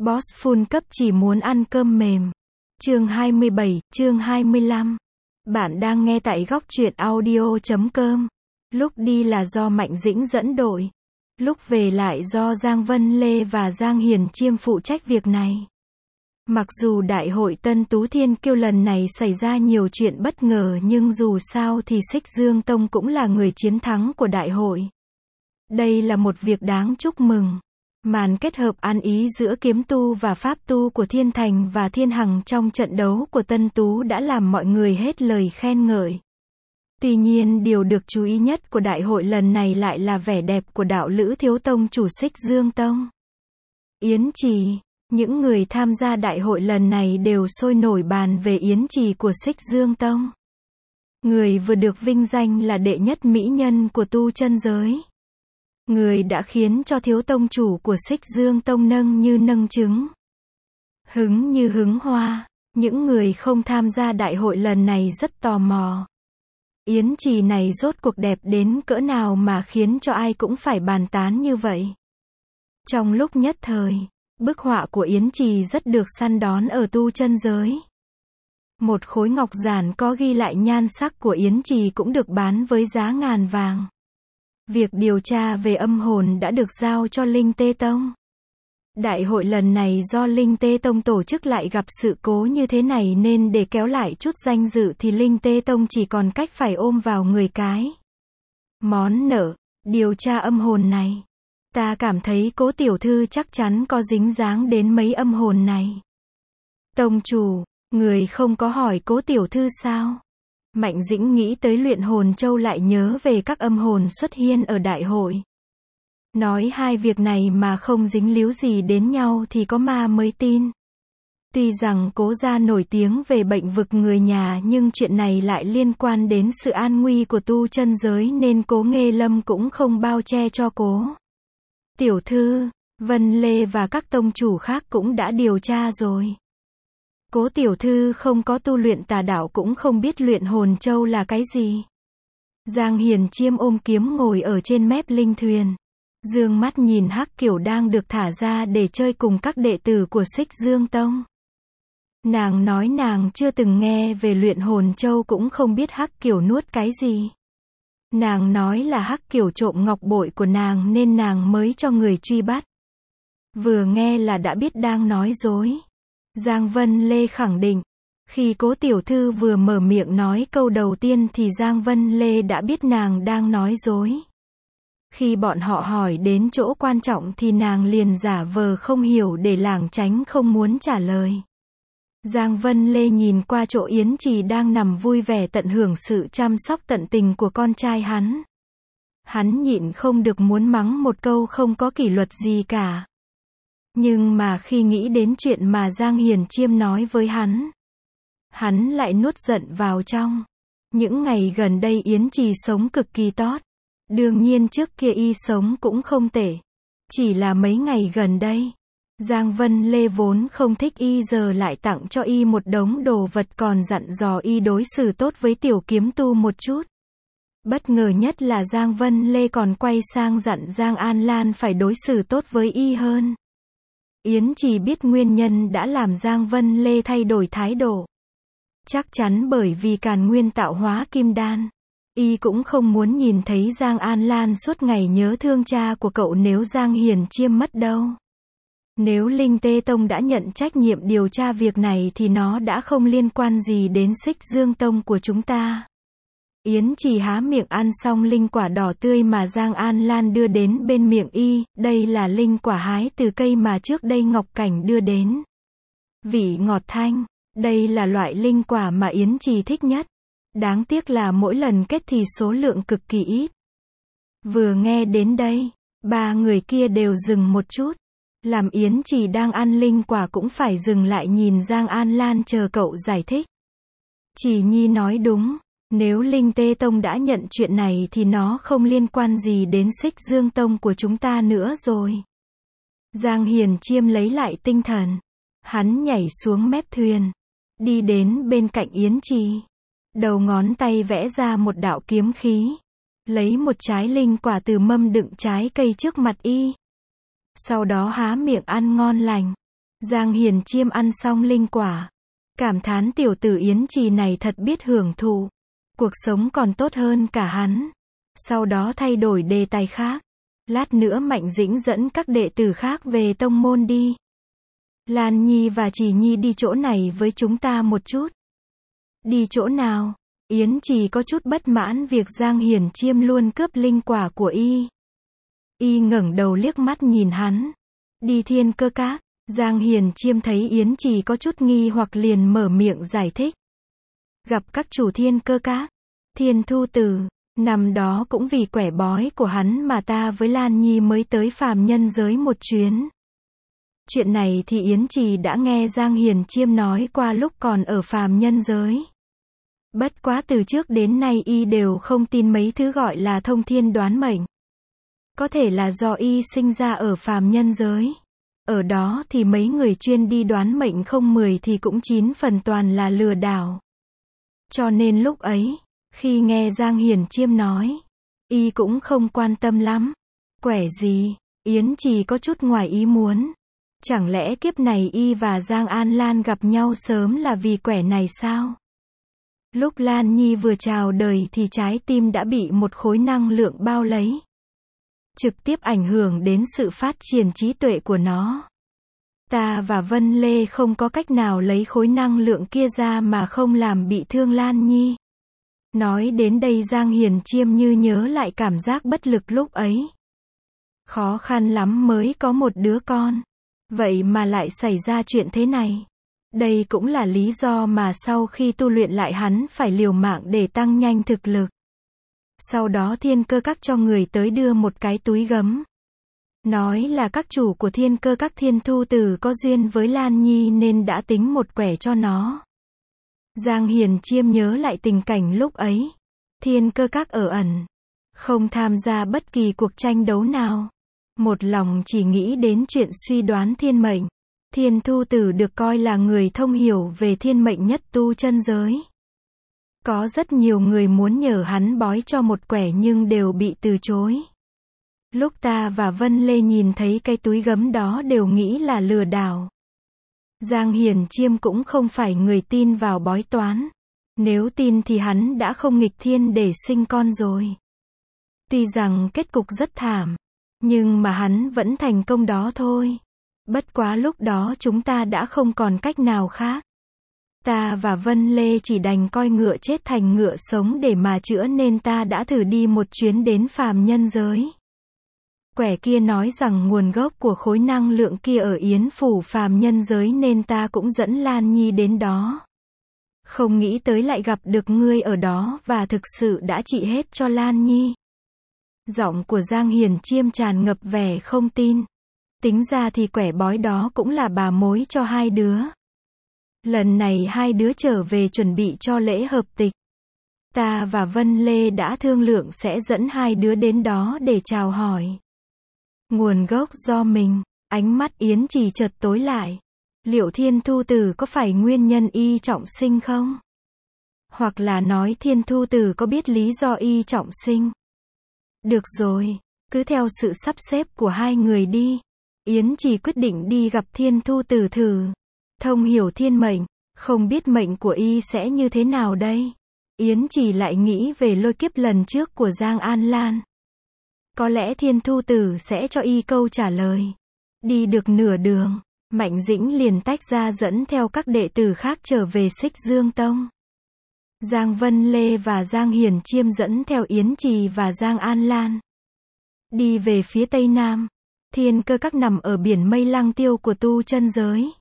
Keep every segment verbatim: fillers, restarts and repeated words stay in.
Boss full cấp chỉ muốn ăn cơm mềm. Chương hai mươi bảy, chương hai mươi lăm. Bạn đang nghe tại góc truyện audio chấm com. Lúc đi là do Mạnh Dĩnh dẫn đội. Lúc về lại do Giang Vân Lê và Giang Hiền Chiêm phụ trách việc này. Mặc dù đại hội Tân Tú Thiên Kiêu lần này xảy ra nhiều chuyện bất ngờ nhưng dù sao thì Xích Dương Tông cũng là người chiến thắng của đại hội. Đây là một việc đáng chúc mừng. Màn kết hợp ăn ý giữa kiếm tu và pháp tu của Thiên Thành và Thiên Hằng trong trận đấu của Tân Tú đã làm mọi người hết lời khen ngợi. Tuy nhiên điều được chú ý nhất của đại hội lần này lại là vẻ đẹp của đạo lữ thiếu tông chủ Xích Dương Tông. Yến Trì. Những người tham gia đại hội lần này đều sôi nổi bàn về Yến Trì của Xích Dương Tông. Người vừa được vinh danh là đệ nhất mỹ nhân của tu chân giới. Người đã khiến cho thiếu tông chủ của Xích Dương Tông nâng như nâng trứng, hứng như hứng hoa. Những người không tham gia đại hội lần này rất tò mò. Yến Trì này rốt cuộc đẹp đến cỡ nào mà khiến cho ai cũng phải bàn tán như vậy. Trong lúc nhất thời, bức họa của Yến Trì rất được săn đón ở tu chân giới. Một khối ngọc giản có ghi lại nhan sắc của Yến Trì cũng được bán với giá ngàn vàng. Việc điều tra về âm hồn đã được giao cho Linh Tê Tông. Đại hội lần này do Linh Tê Tông tổ chức lại gặp sự cố như thế này nên để kéo lại chút danh dự thì Linh Tê Tông chỉ còn cách phải ôm vào người cái món nợ, điều tra âm hồn này. Ta cảm thấy Cố tiểu thư chắc chắn có dính dáng đến mấy âm hồn này. Tông chủ, người không có hỏi Cố tiểu thư sao? Mạnh Dĩnh nghĩ tới luyện hồn châu lại nhớ về các âm hồn xuất hiện ở đại hội. Nói hai việc này mà không dính líu gì đến nhau thì có ma mới tin. Tuy rằng Cố gia nổi tiếng về bệnh vực người nhà nhưng chuyện này lại liên quan đến sự an nguy của tu chân giới nên Cố Nghê Lâm cũng không bao che cho Cố tiểu thư. Vân Lê và các tông chủ khác cũng đã điều tra rồi. Cố tiểu thư không có tu luyện tà đạo cũng không biết luyện hồn châu là cái gì. Giang Hiền Chiêm ôm kiếm ngồi ở trên mép linh thuyền. Dương mắt nhìn Hắc Kiểu đang được thả ra để chơi cùng các đệ tử của Xích Dương Tông. Nàng nói nàng chưa từng nghe về luyện hồn châu cũng không biết Hắc Kiểu nuốt cái gì. Nàng nói là Hắc Kiểu trộm ngọc bội của nàng nên nàng mới cho người truy bắt. Vừa nghe là đã biết đang nói dối. Giang Vân Lê khẳng định. Khi Cố tiểu thư vừa mở miệng nói câu đầu tiên thì Giang Vân Lê đã biết nàng đang nói dối. Khi bọn họ hỏi đến chỗ quan trọng thì nàng liền giả vờ không hiểu để lảng tránh không muốn trả lời. Giang Vân Lê nhìn qua chỗ Yến Trì đang nằm vui vẻ tận hưởng sự chăm sóc tận tình của con trai hắn. Hắn nhịn không được muốn mắng một câu không có kỷ luật gì cả. Nhưng mà khi nghĩ đến chuyện mà Giang Hiền Chiêm nói với hắn, hắn lại nuốt giận vào trong. Những ngày gần đây Yến Trì sống cực kỳ tốt. Đương nhiên trước kia y sống cũng không tệ. Chỉ là mấy ngày gần đây, Giang Vân Lê vốn không thích y giờ lại tặng cho y một đống đồ vật còn dặn dò y đối xử tốt với tiểu kiếm tu một chút. Bất ngờ nhất là Giang Vân Lê còn quay sang dặn Giang An Lan phải đối xử tốt với y hơn. Yến Trì biết nguyên nhân đã làm Giang Vân Lê thay đổi thái độ. Chắc chắn bởi vì Càn Nguyên tạo hóa kim đan. Y cũng không muốn nhìn thấy Giang An Lan suốt ngày nhớ thương cha của cậu nếu Giang Hiền Chiêm mất đâu. Nếu Linh Tê Tông đã nhận trách nhiệm điều tra việc này thì nó đã không liên quan gì đến Xích Dương Tông của chúng ta. Yến Trì há miệng ăn xong linh quả đỏ tươi mà Giang An Lan đưa đến bên miệng y, đây là linh quả hái từ cây mà trước đây Ngọc Cảnh đưa đến. Vị ngọt thanh, đây là loại linh quả mà Yến Trì thích nhất. Đáng tiếc là mỗi lần kết thì số lượng cực kỳ ít. Vừa nghe đến đây, ba người kia đều dừng một chút. Làm Yến Trì đang ăn linh quả cũng phải dừng lại nhìn Giang An Lan chờ cậu giải thích. Trì Nhi nói đúng, nếu Linh Tê Tông đã nhận chuyện này thì nó không liên quan gì đến Xích Dương Tông của chúng ta nữa rồi. Giang Hiền Chiêm lấy lại tinh thần. Hắn nhảy xuống mép thuyền, đi đến bên cạnh Yến Trì. Đầu ngón tay vẽ ra một đạo kiếm khí. Lấy một trái linh quả từ mâm đựng trái cây trước mặt y. Sau đó há miệng ăn ngon lành. Giang Hiền Chiêm ăn xong linh quả, cảm thán tiểu tử Yến Trì này thật biết hưởng thụ, cuộc sống còn tốt hơn cả hắn. Sau đó thay đổi đề tài khác. Lát nữa Mạnh Dĩnh dẫn các đệ tử khác về tông môn đi. Lan Nhi và Trì Nhi đi chỗ này với chúng ta một chút. Đi chỗ nào? Yến Trì có chút bất mãn việc Giang Hiền Chiêm luôn cướp linh quả của y. Y ngẩng đầu liếc mắt nhìn hắn. Đi Thiên Cơ Các. Giang Hiền Chiêm thấy Yến Trì có chút nghi hoặc liền mở miệng giải thích. Gặp các chủ Thiên Cơ Các. Thiên Thu Tử. Năm đó cũng vì quẻ bói của hắn mà ta với Lan Nhi mới tới phàm nhân giới một chuyến. Chuyện này thì Yến Trì đã nghe Giang Hiền Chiêm nói qua lúc còn ở phàm nhân giới. Bất quá từ trước đến nay y đều không tin mấy thứ gọi là thông thiên đoán mệnh. Có thể là do y sinh ra ở phàm nhân giới. Ở đó thì mấy người chuyên đi đoán mệnh không mười thì cũng chín phần toàn là lừa đảo. Cho nên lúc ấy, khi nghe Giang Hiền Chiêm nói, y cũng không quan tâm lắm. Quẻ gì? Yến Trì có chút ngoài ý muốn. Chẳng lẽ kiếp này y và Giang An Lan gặp nhau sớm là vì quẻ này sao? Lúc Lan Nhi vừa chào đời thì trái tim đã bị một khối năng lượng bao lấy. Trực tiếp ảnh hưởng đến sự phát triển trí tuệ của nó. Ta và Vân Lê không có cách nào lấy khối năng lượng kia ra mà không làm bị thương Lan Nhi. Nói đến đây Giang Hiền Chiêm như nhớ lại cảm giác bất lực lúc ấy. Khó khăn lắm mới có một đứa con. Vậy mà lại xảy ra chuyện thế này. Đây cũng là lý do mà sau khi tu luyện lại hắn phải liều mạng để tăng nhanh thực lực. Sau đó Thiên Cơ Các cho người tới đưa một cái túi gấm. Nói là các chủ của Thiên Cơ Các Thiên Thu Tử có duyên với Lan Nhi nên đã tính một quẻ cho nó. Giang Hiền Chiêm nhớ lại tình cảnh lúc ấy. Thiên Cơ Các ở ẩn. Không tham gia bất kỳ cuộc tranh đấu nào. Một lòng chỉ nghĩ đến chuyện suy đoán thiên mệnh. Thiên Thu Tử được coi là người thông hiểu về thiên mệnh nhất tu chân giới. Có rất nhiều người muốn nhờ hắn bói cho một quẻ nhưng đều bị từ chối. Lúc ta và Vân Lê nhìn thấy cái túi gấm đó đều nghĩ là lừa đảo. Giang Hiền Chiêm cũng không phải người tin vào bói toán. Nếu tin thì hắn đã không nghịch thiên để sinh con rồi. Tuy rằng kết cục rất thảm, nhưng mà hắn vẫn thành công đó thôi. Bất quá lúc đó chúng ta đã không còn cách nào khác. Ta và Vân Lê chỉ đành coi ngựa chết thành ngựa sống để mà chữa nên ta đã thử đi một chuyến đến phàm nhân giới. Quẻ kia nói rằng nguồn gốc của khối năng lượng kia ở Yến Phủ phàm nhân giới nên ta cũng dẫn Lan Nhi đến đó. Không nghĩ tới lại gặp được ngươi ở đó và thực sự đã trị hết cho Lan Nhi. Giọng của Giang Hiền Chiêm tràn ngập vẻ không tin. Tính ra thì quẻ bói đó cũng là bà mối cho hai đứa. Lần này hai đứa trở về chuẩn bị cho lễ hợp tịch. Ta và Vân Lê đã thương lượng sẽ dẫn hai đứa đến đó để chào hỏi. Nguồn gốc do mình, ánh mắt Yến Trì chợt tối lại. Liệu Thiên Thu Tử có phải nguyên nhân y trọng sinh không? Hoặc là nói Thiên Thu Tử có biết lý do y trọng sinh? Được rồi, cứ theo sự sắp xếp của hai người đi. Yến Trì quyết định đi gặp Thiên Thu Tử thử. Thông hiểu thiên mệnh, không biết mệnh của y sẽ như thế nào đây? Yến Trì lại nghĩ về lôi kiếp lần trước của Giang An Lan. Có lẽ Thiên Thu Tử sẽ cho y câu trả lời. Đi được nửa đường, Mạnh Dĩnh liền tách ra dẫn theo các đệ tử khác trở về Xích Dương Tông. Giang Vân Lê và Giang Hiền Chiêm dẫn theo Yến Trì và Giang An Lan. Đi về phía Tây Nam, Thiên Cơ Các nằm ở biển mây lăng tiêu của tu chân giới.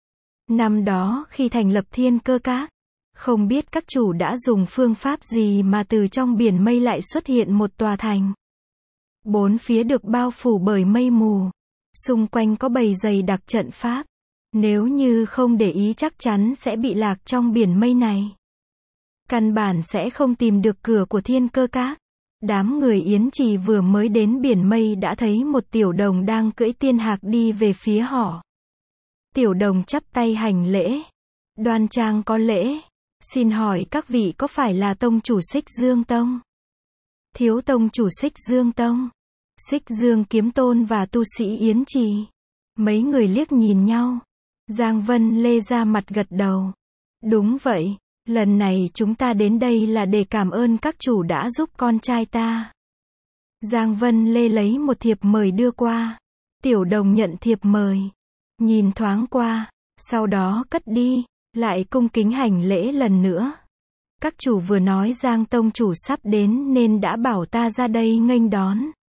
Năm đó khi thành lập Thiên Cơ Các, không biết các chủ đã dùng phương pháp gì mà từ trong biển mây lại xuất hiện một tòa thành. Bốn phía được bao phủ bởi mây mù. Xung quanh có bầy dày đặc trận pháp. Nếu như không để ý chắc chắn sẽ bị lạc trong biển mây này. Căn bản sẽ không tìm được cửa của Thiên Cơ Các. Đám người Yến Trì vừa mới đến biển mây đã thấy một tiểu đồng đang cưỡi tiên hạc đi về phía họ. Tiểu đồng chắp tay hành lễ. Đoan trang có lễ. Xin hỏi các vị có phải là tông chủ Xích Dương Tông? Thiếu tông chủ Xích Dương Tông. Xích Dương Kiếm Tôn và tu sĩ Yến Trì. Mấy người liếc nhìn nhau. Giang Vân Lê ra mặt gật đầu. Đúng vậy, lần này chúng ta đến đây là để cảm ơn các chủ đã giúp con trai ta. Giang Vân Lê lấy một thiệp mời đưa qua. Tiểu Đồng nhận thiệp mời, nhìn thoáng qua, sau đó cất đi, lại cung kính hành lễ lần nữa. Các chủ vừa nói Giang tông chủ sắp đến nên đã bảo ta ra đây nghênh đón.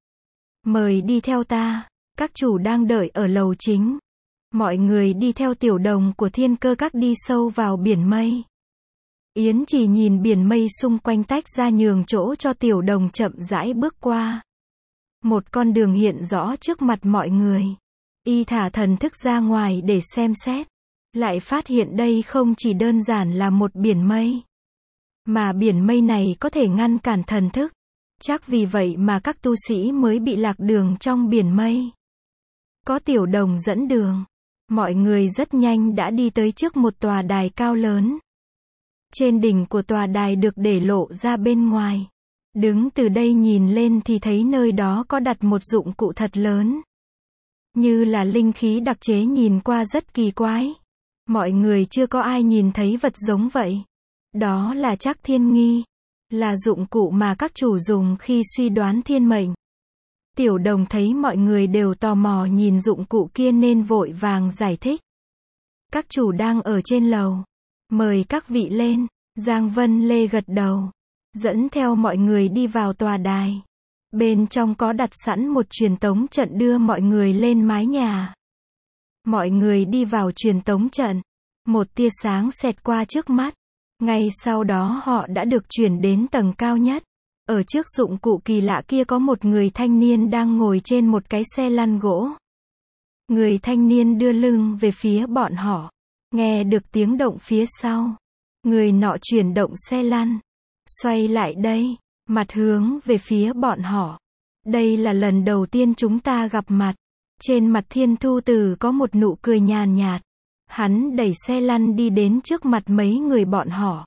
Mời đi theo ta, các chủ đang đợi ở lầu chính. Mọi người đi theo Tiểu Đồng của Thiên Cơ Các đi sâu vào biển mây. Yến Chỉ nhìn biển mây xung quanh tách ra nhường chỗ cho Tiểu Đồng chậm rãi bước qua. Một con đường hiện rõ trước mặt mọi người. Y thả thần thức ra ngoài để xem xét. Lại phát hiện đây không chỉ đơn giản là một biển mây. Mà biển mây này có thể ngăn cản thần thức. Chắc vì vậy mà các tu sĩ mới bị lạc đường trong biển mây. Có Tiểu Đồng dẫn đường. Mọi người rất nhanh đã đi tới trước một tòa đài cao lớn. Trên đỉnh của tòa đài được để lộ ra bên ngoài. Đứng từ đây nhìn lên thì thấy nơi đó có đặt một dụng cụ thật lớn. Như là linh khí đặc chế, nhìn qua rất kỳ quái. Mọi người chưa có ai nhìn thấy vật giống vậy. Đó là Trắc Thiên Nghi. Là dụng cụ mà các chủ dùng khi suy đoán thiên mệnh. Tiểu Đồng thấy mọi người đều tò mò nhìn dụng cụ kia nên vội vàng giải thích. Các chủ đang ở trên lầu. Mời các vị lên. Giang Vân Lê gật đầu. Dẫn theo mọi người đi vào tòa đài. Bên trong có đặt sẵn một truyền tống trận đưa mọi người lên mái nhà. Mọi người đi vào truyền tống trận. Một tia sáng xẹt qua trước mắt. Ngay sau đó họ đã được chuyển đến tầng cao nhất. Ở trước dụng cụ kỳ lạ kia có một người thanh niên đang ngồi trên một cái xe lăn gỗ. Người thanh niên đưa lưng về phía bọn họ. Nghe được tiếng động phía sau. Người nọ chuyển động xe lăn. Xoay lại đây. Mặt hướng về phía bọn họ. Đây là lần đầu tiên chúng ta gặp mặt. Trên mặt Thiên Thu Tử có một nụ cười nhàn nhạt. Hắn đẩy xe lăn đi đến trước mặt mấy người bọn họ.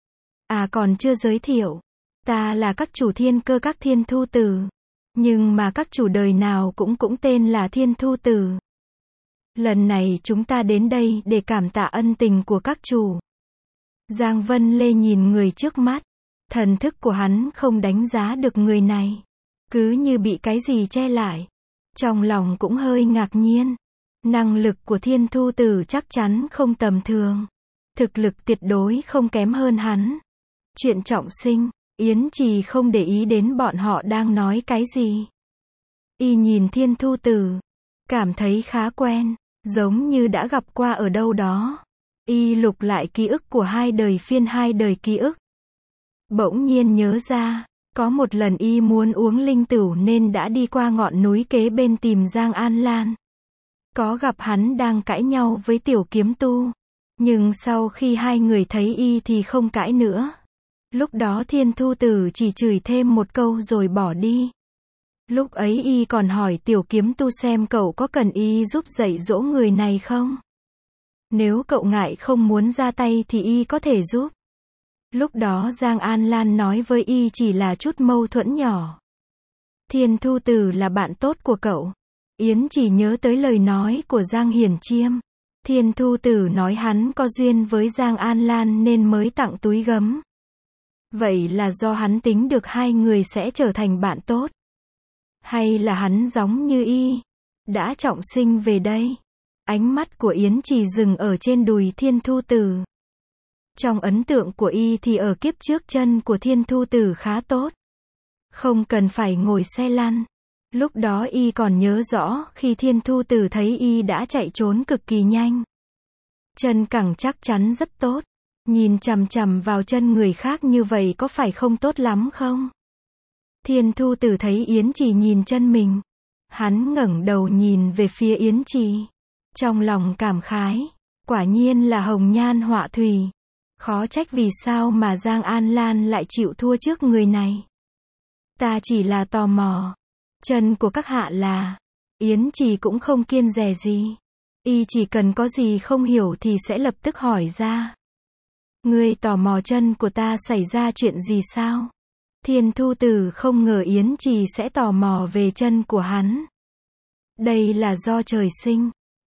À còn chưa giới thiệu. Ta là các chủ Thiên Cơ Các Thiên Thu Tử. Nhưng mà các chủ đời nào cũng cũng tên là Thiên Thu Tử. Lần này chúng ta đến đây để cảm tạ ân tình của các chủ. Giang Vân Lê nhìn người trước mắt. Thần thức của hắn không đánh giá được người này. Cứ như bị cái gì che lại. Trong lòng cũng hơi ngạc nhiên. Năng lực của Thiên Thu Tử chắc chắn không tầm thường. Thực lực tuyệt đối không kém hơn hắn. Chuyện trọng sinh, Yến Trì không để ý đến bọn họ đang nói cái gì. Y nhìn Thiên Thu Tử. Cảm thấy khá quen. Giống như đã gặp qua ở đâu đó. Y lục lại ký ức của hai đời phiên hai đời ký ức. Bỗng nhiên nhớ ra. Có một lần y muốn uống linh tửu nên đã đi qua ngọn núi kế bên tìm Giang An Lan. Có gặp hắn đang cãi nhau với Tiểu Kiếm Tu. Nhưng sau khi hai người thấy y thì không cãi nữa. Lúc đó Thiên Thu Tử chỉ chửi thêm một câu rồi bỏ đi. Lúc ấy y còn hỏi Tiểu Kiếm Tu xem cậu có cần y giúp dạy dỗ người này không? Nếu cậu ngại không muốn ra tay thì y có thể giúp. Lúc đó Giang An Lan nói với y chỉ là chút mâu thuẫn nhỏ. Thiên Thu Tử là bạn tốt của cậu. Yến chỉ nhớ tới lời nói của Giang Hiển Chiêm. Thiên Thu Tử nói hắn có duyên với Giang An Lan nên mới tặng túi gấm. Vậy là do hắn tính được hai người sẽ trở thành bạn tốt. Hay là hắn giống như y, đã trọng sinh về đây. Ánh mắt của Yến chỉ dừng ở trên đùi Thiên Thu Tử. Trong ấn tượng của y thì ở kiếp trước chân của Thiên Thu Tử khá tốt. Không cần phải ngồi xe lăn. Lúc đó y còn nhớ rõ khi Thiên Thu Tử thấy y đã chạy trốn cực kỳ nhanh. Chân cẳng chắc chắn rất tốt. Nhìn chằm chằm vào chân người khác như vậy có phải không tốt lắm không? Thiên Thu Tử thấy Yến Trì nhìn chân mình. Hắn ngẩng đầu nhìn về phía Yến Trì. Trong lòng cảm khái. Quả nhiên là hồng nhan họa thủy. Khó trách vì sao mà Giang An Lan lại chịu thua trước người này. Ta chỉ là tò mò. Chân của các hạ là... Yến Trì cũng không kiêng dè gì. Y chỉ cần có gì không hiểu thì sẽ lập tức hỏi ra. Ngươi tò mò chân của ta xảy ra chuyện gì sao? Thiên Thu Tử không ngờ Yến Trì sẽ tò mò về chân của hắn. Đây là do trời sinh.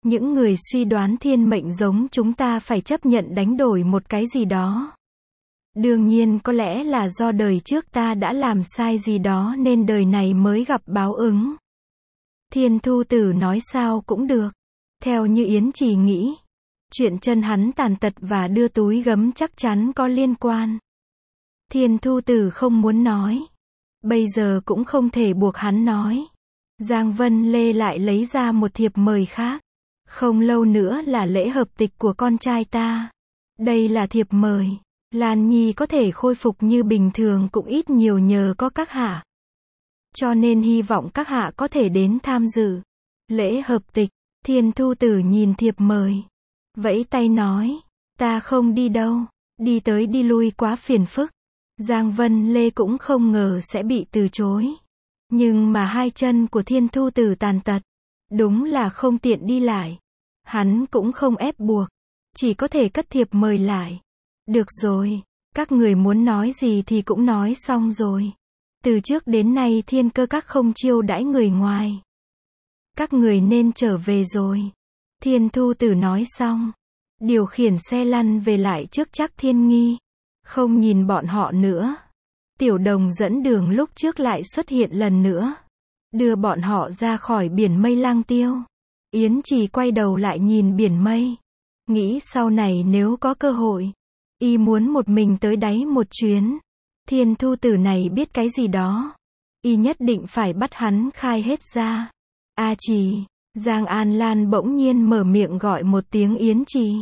Những người suy đoán thiên mệnh giống chúng ta phải chấp nhận đánh đổi một cái gì đó. Đương nhiên có lẽ là do đời trước ta đã làm sai gì đó nên đời này mới gặp báo ứng. Thiên Thu Tử nói sao cũng được. Theo như Yến Trì nghĩ, chuyện chân hắn tàn tật và đưa túi gấm chắc chắn có liên quan. Thiên Thu Tử không muốn nói. Bây giờ cũng không thể buộc hắn nói. Giang Vân Lê lại lấy ra một thiệp mời khác. Không lâu nữa là lễ hợp tịch của con trai ta. Đây là thiệp mời. Lan Nhi có thể khôi phục như bình thường cũng ít nhiều nhờ có các hạ. Cho nên hy vọng các hạ có thể đến tham dự lễ hợp tịch. Thiên Thu Tử nhìn thiệp mời, vẫy tay nói, ta không đi đâu, đi tới đi lui quá phiền phức. Giang Vân Lê cũng không ngờ sẽ bị từ chối. Nhưng mà hai chân của Thiên Thu Tử tàn tật, đúng là không tiện đi lại. Hắn cũng không ép buộc, chỉ có thể cất thiệp mời lại. Được rồi, các người muốn nói gì thì cũng nói xong rồi. Từ trước đến nay Thiên Cơ Các không chiêu đãi người ngoài. Các người nên trở về rồi. Thiên Thu Tử nói xong, điều khiển xe lăn về lại trước Trác Thiên Nghi. Không nhìn bọn họ nữa. Tiểu Đồng dẫn đường lúc trước lại xuất hiện lần nữa, đưa bọn họ ra khỏi biển mây lang tiêu. Yến Trì quay đầu lại nhìn biển mây, nghĩ sau này nếu có cơ hội, y muốn một mình tới đáy một chuyến. Thiên Thu Tử này biết cái gì đó, y nhất định phải bắt hắn khai hết ra. A Trì, Giang An Lan bỗng nhiên mở miệng gọi một tiếng Yến Trì.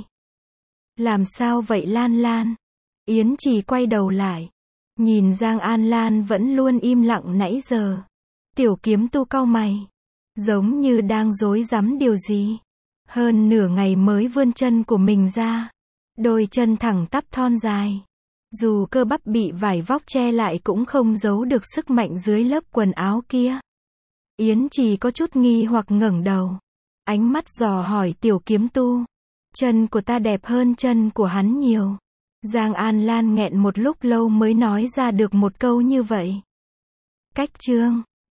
Làm sao vậy Lan Lan? Yến Trì quay đầu lại, nhìn Giang An Lan vẫn luôn im lặng nãy giờ. Tiểu Kiếm Tu cau mày, giống như đang rối rắm điều gì. Hơn nửa ngày mới vươn chân của mình ra, đôi chân thẳng tắp thon dài. Dù cơ bắp bị vải vóc che lại cũng không giấu được sức mạnh dưới lớp quần áo kia. Yến Trì có chút nghi hoặc ngẩng đầu, ánh mắt dò hỏi Tiểu Kiếm Tu. Chân của ta đẹp hơn chân của hắn nhiều. Giang An Lan nghẹn một lúc lâu mới nói ra được một câu như vậy. Cách chương